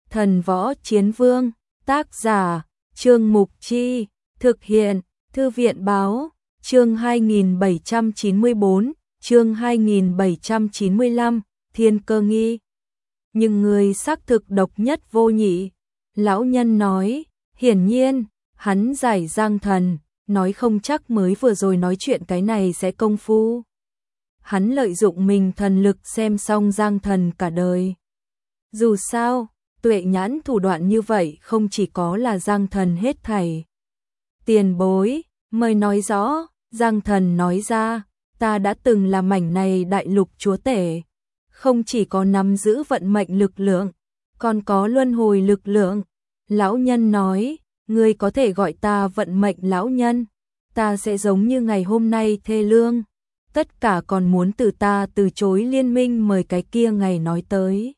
Thần Võ Chiến Vương, tác giả, Trương Mục Chi, thực hiện, Thư viện Báo, chương 2794, chương 2795, Thiên Cơ Nghi. Nhưng người xác thực độc nhất vô nhị, lão nhân nói, hiển nhiên, hắn giải Giang Thần, nói không chắc mới vừa rồi nói chuyện cái này sẽ công phu. Hắn lợi dụng mình thần lực xem xong Giang Thần cả đời. Dù sao, tuệ nhãn thủ đoạn như vậy không chỉ có là Giang Thần hết thảy. Tiền bối, mời nói rõ, Giang Thần nói ra, ta đã từng là mảnh này đại lục chúa tể. Không chỉ có nắm giữ vận mệnh lực lượng, còn có luân hồi lực lượng. Lão nhân nói, ngươi có thể gọi ta vận mệnh lão nhân, ta sẽ giống như ngày hôm nay thê lương. Tất cả còn muốn từ ta từ chối liên minh mời cái kia ngày nói tới.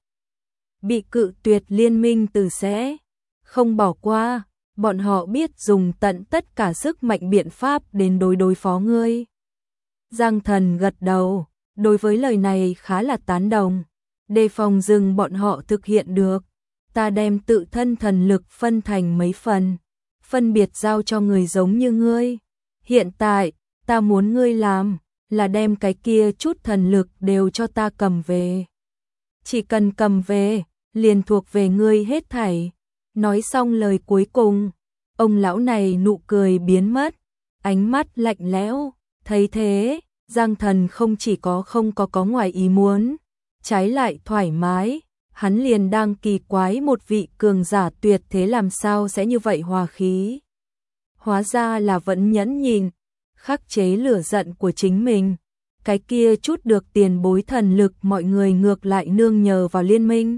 Bị cự tuyệt liên minh từ sẽ không bỏ qua, bọn họ biết dùng tận tất cả sức mạnh biện pháp đến đối phó ngươi. Giang Thần gật đầu, đối với lời này khá là tán đồng, đề phòng dừng bọn họ thực hiện được. Ta đem tự thân thần lực phân thành mấy phần, phân biệt giao cho người giống như ngươi. Hiện tại, ta muốn ngươi làm là đem cái kia chút thần lực đều cho ta cầm về. Chỉ cần cầm về, liền thuộc về ngươi hết thảy. Nói xong lời cuối cùng, ông lão này nụ cười biến mất, ánh mắt lạnh lẽo. Thấy thế, Giang Thần không chỉ không có ngoài ý muốn, trái lại thoải mái. Hắn liền đang kỳ quái một vị cường giả tuyệt thế làm sao sẽ như vậy hòa khí. Hóa ra là vẫn nhẫn nhịn, khắc chế lửa giận của chính mình. Cái kia chút được tiền bối thần lực mọi người ngược lại nương nhờ vào liên minh.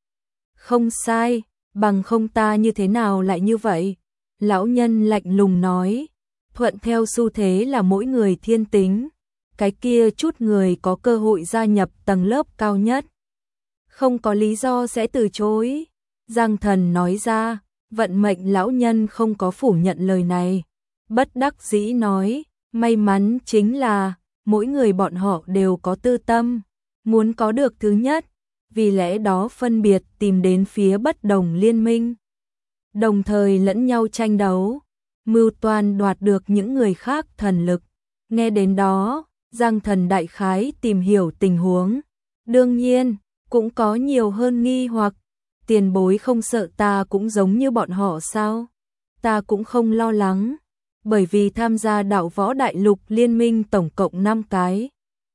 Không sai, bằng không ta như thế nào lại như vậy? Lão nhân lạnh lùng nói, thuận theo xu thế là mỗi người thiên tính. Cái kia chút người có cơ hội gia nhập tầng lớp cao nhất, không có lý do sẽ từ chối. Giang Thần nói ra, vận mệnh lão nhân không có phủ nhận lời này. Bất đắc dĩ nói, may mắn chính là, mỗi người bọn họ đều có tư tâm, muốn có được thứ nhất, vì lẽ đó phân biệt tìm đến phía bất đồng liên minh. Đồng thời lẫn nhau tranh đấu, mưu toan đoạt được những người khác thần lực. Nghe đến đó, Giang Thần đại khái tìm hiểu tình huống. Đương nhiên, cũng có nhiều hơn nghi hoặc, tiền bối không sợ ta cũng giống như bọn họ sao? Ta cũng không lo lắng, bởi vì tham gia đạo võ đại lục liên minh tổng cộng 5 cái,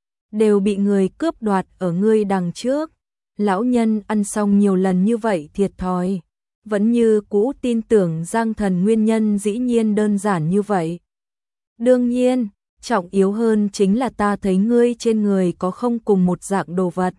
đều bị người cướp đoạt ở ngươi đằng trước. Lão nhân ăn xong nhiều lần như vậy thiệt thòi, vẫn như cũ tin tưởng Giang Thần nguyên nhân dĩ nhiên đơn giản như vậy. Đương nhiên, trọng yếu hơn chính là ta thấy ngươi trên người có không cùng một dạng đồ vật.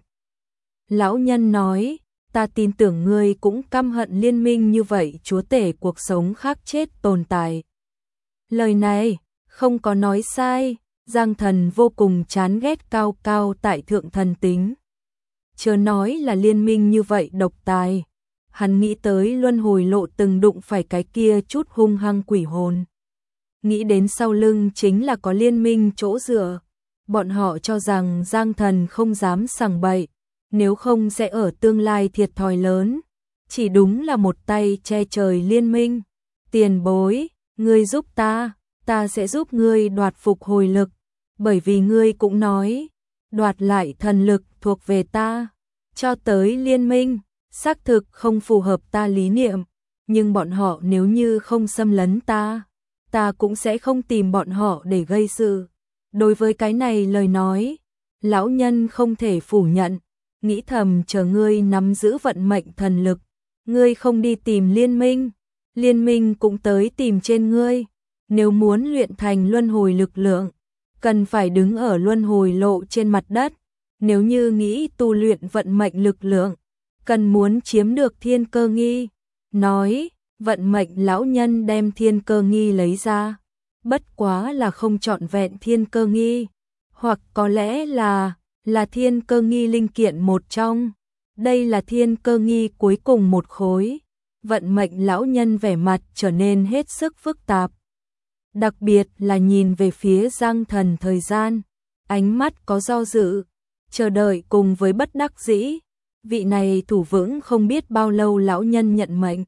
Lão nhân nói, ta tin tưởng ngươi cũng căm hận liên minh như vậy chúa tể cuộc sống khác chết tồn tại. Lời này, không có nói sai, Giang Thần vô cùng chán ghét cao cao tại thượng thần tính. Chớ nói là liên minh như vậy độc tài, hắn nghĩ tới luân hồi lộ từng đụng phải cái kia chút hung hăng quỷ hồn. Nghĩ đến sau lưng chính là có liên minh chỗ dựa, bọn họ cho rằng Giang Thần không dám sằng bậy. Nếu không sẽ ở tương lai thiệt thòi lớn, chỉ đúng là một tay che trời liên minh. Tiền bối, ngươi giúp ta sẽ giúp ngươi đoạt phục hồi lực, bởi vì ngươi cũng nói, đoạt lại thần lực thuộc về ta. Cho tới liên minh, xác thực không phù hợp ta lý niệm, nhưng bọn họ nếu như không xâm lấn ta cũng sẽ không tìm bọn họ để gây sự. Đối với cái này lời nói, lão nhân không thể phủ nhận. Nghĩ thầm chờ ngươi nắm giữ vận mệnh thần lực, ngươi không đi tìm liên minh cũng tới tìm trên ngươi. Nếu muốn luyện thành luân hồi lực lượng, cần phải đứng ở luân hồi lộ trên mặt đất. Nếu như nghĩ tu luyện vận mệnh lực lượng, cần muốn chiếm được thiên cơ nghi. Nói, vận mệnh lão nhân đem thiên cơ nghi lấy ra, bất quá là không trọn vẹn thiên cơ nghi, hoặc có lẽ là thiên cơ nghi linh kiện một trong. Đây là thiên cơ nghi cuối cùng một khối. Vận mệnh lão nhân vẻ mặt trở nên hết sức phức tạp. Đặc biệt là nhìn về phía Giang Thần thời gian, ánh mắt có do dự, chờ đợi cùng với bất đắc dĩ. vị này thủ vững không biết bao lâu lão nhân nhận mệnh.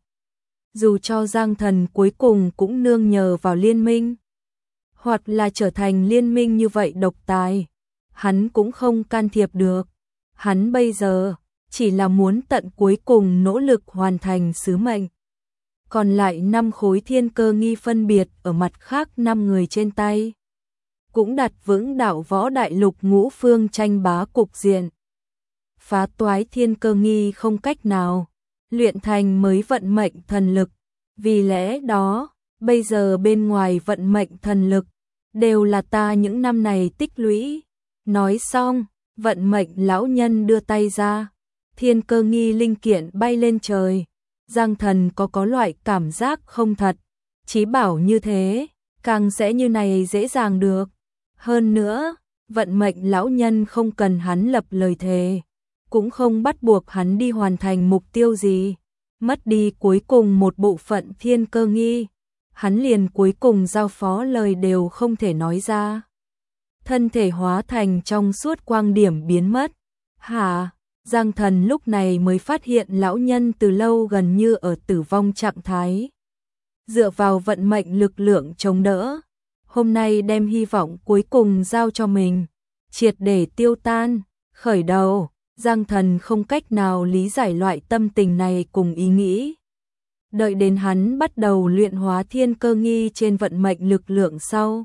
Dù cho Giang Thần cuối cùng cũng nương nhờ vào liên minh, hoặc là trở thành liên minh như vậy độc tài, hắn cũng không can thiệp được. Hắn bây giờ chỉ là muốn tận cuối cùng nỗ lực hoàn thành sứ mệnh. Còn lại 5 khối thiên cơ nghi phân biệt ở mặt khác 5 người trên tay, cũng đặt vững đạo võ đại lục ngũ phương tranh bá cục diện. Phá toái thiên cơ nghi không cách nào luyện thành mới vận mệnh thần lực, vì lẽ đó, bây giờ bên ngoài vận mệnh thần lực đều là ta những năm này tích lũy. Nói xong, vận mệnh lão nhân đưa tay ra, thiên cơ nghi linh kiện bay lên trời. Giang Thần có loại cảm giác không thật, chí bảo như thế, càng sẽ như này dễ dàng được. Hơn nữa, vận mệnh lão nhân không cần hắn lập lời thề, cũng không bắt buộc hắn đi hoàn thành mục tiêu gì. Mất đi cuối cùng một bộ phận thiên cơ nghi, hắn liền cuối cùng giao phó lời đều không thể nói ra. Thân thể hóa thành trong suốt quang điểm biến mất. Hả? Giang Thần lúc này mới phát hiện lão nhân từ lâu gần như ở tử vong trạng thái. Dựa vào vận mệnh lực lượng chống đỡ, hôm nay đem hy vọng cuối cùng giao cho mình, triệt để tiêu tan. Khởi đầu, Giang Thần không cách nào lý giải loại tâm tình này cùng ý nghĩ. Đợi đến hắn bắt đầu luyện hóa thiên cơ nghi trên vận mệnh lực lượng sau,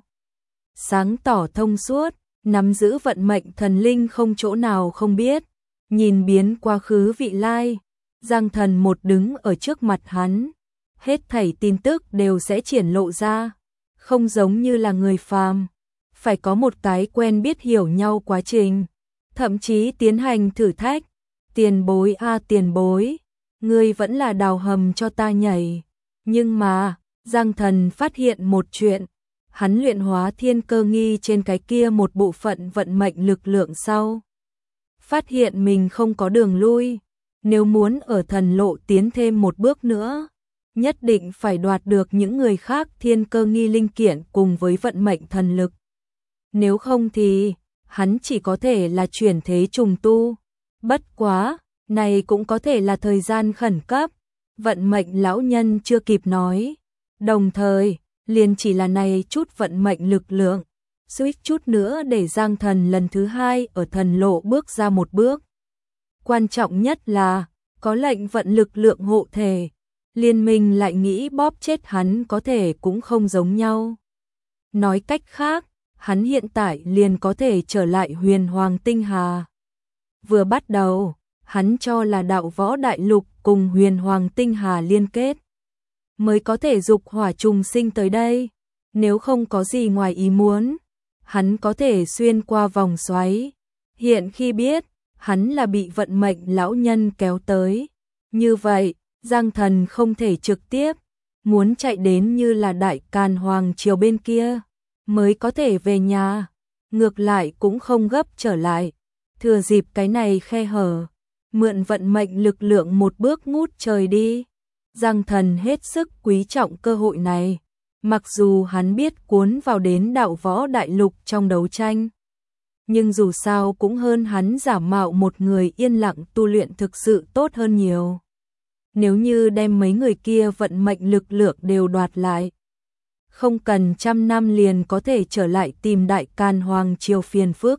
sáng tỏ thông suốt, nắm giữ vận mệnh thần linh không chỗ nào không biết. Nhìn biến quá khứ vị lai, Giang Thần một đứng ở trước mặt hắn, hết thảy tin tức đều sẽ triển lộ ra, không giống như là người phàm, phải có một cái quen biết hiểu nhau quá trình, thậm chí tiến hành thử thách. Tiền bối a tiền bối, ngươi vẫn là đào hầm cho ta nhảy. Nhưng mà, Giang Thần phát hiện một chuyện, hắn luyện hóa thiên cơ nghi trên cái kia một bộ phận vận mệnh lực lượng sau, phát hiện mình không có đường lui, nếu muốn ở thần lộ tiến thêm một bước nữa, nhất định phải đoạt được những người khác thiên cơ nghi linh kiện cùng với vận mệnh thần lực. Nếu không thì, hắn chỉ có thể là chuyển thế trùng tu. Bất quá, này cũng có thể là thời gian khẩn cấp, vận mệnh lão nhân chưa kịp nói. Đồng thời, liền chỉ là này chút vận mệnh lực lượng, suýt chút nữa để Giang Thần lần thứ 2 ở thần lộ bước ra một bước. Quan trọng nhất là, có lệnh vận lực lượng hộ thể, liên minh lại nghĩ bóp chết hắn có thể cũng không giống nhau. Nói cách khác, hắn hiện tại liền có thể trở lại huyền hoàng tinh hà. Vừa bắt đầu, hắn cho là đạo võ đại lục cùng huyền hoàng tinh hà liên kết, mới có thể dục hỏa trùng sinh tới đây. Nếu không có gì ngoài ý muốn, hắn có thể xuyên qua vòng xoáy. Hiện khi biết, hắn là bị vận mệnh lão nhân kéo tới. Như vậy, Giang Thần không thể trực tiếp, muốn chạy đến như là Đại Càn Hoàng triều bên kia, mới có thể về nhà. Ngược lại cũng không gấp trở lại, thừa dịp cái này khe hở, mượn vận mệnh lực lượng một bước ngút trời đi. Giang Thần hết sức quý trọng cơ hội này, mặc dù hắn biết cuốn vào đến đạo võ đại lục trong đấu tranh, nhưng dù sao cũng hơn hắn giả mạo một người yên lặng tu luyện thực sự tốt hơn nhiều. Nếu như đem mấy người kia vận mệnh lực lượng đều đoạt lại, không cần 100 năm liền có thể trở lại tìm Đại Càn Hoàng triều phiền phức.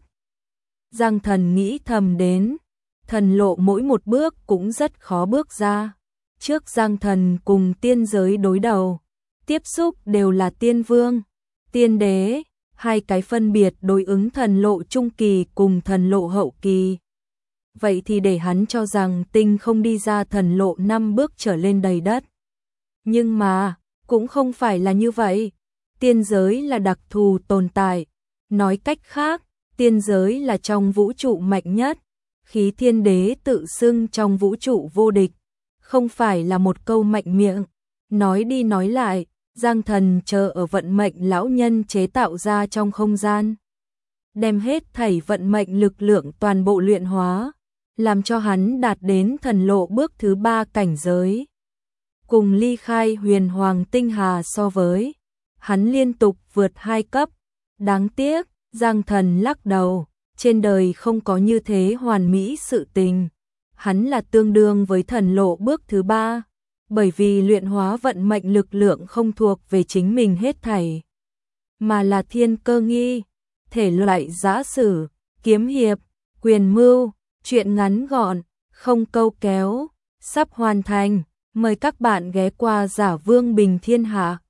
Giang Thần nghĩ thầm đến, thần lộ mỗi một bước cũng rất khó bước ra. Trước Giang Thần cùng tiên giới đối đầu, tiếp xúc đều là tiên vương, tiên đế, hai cái phân biệt đối ứng thần lộ trung kỳ cùng thần lộ hậu kỳ. Vậy thì để hắn cho rằng tinh không đi ra thần lộ 5 bước trở lên đầy đất. Nhưng mà, cũng không phải là như vậy. Tiên giới là đặc thù tồn tại. Nói cách khác, tiên giới là trong vũ trụ mạnh nhất. Khí thiên đế tự xưng trong vũ trụ vô địch. Không phải là một câu mạnh miệng. Nói đi nói lại, Giang Thần chờ ở vận mệnh lão nhân chế tạo ra trong không gian. Đem hết thảy vận mệnh lực lượng toàn bộ luyện hóa, làm cho hắn đạt đến thần lộ bước thứ 3 cảnh giới. Cùng ly khai huyền hoàng tinh hà so với, hắn liên tục vượt 2 cấp. Đáng tiếc, Giang Thần lắc đầu, trên đời không có như thế hoàn mỹ sự tình. hắn là tương đương với thần lộ bước thứ 3, bởi vì luyện hóa vận mệnh lực lượng không thuộc về chính mình hết thảy, mà là thiên cơ nghi, thể loại giã sử, kiếm hiệp, quyền mưu, truyện ngắn gọn, không câu kéo, sắp hoàn thành, mời các bạn ghé qua Giả Vương Bình Thiên Hạ.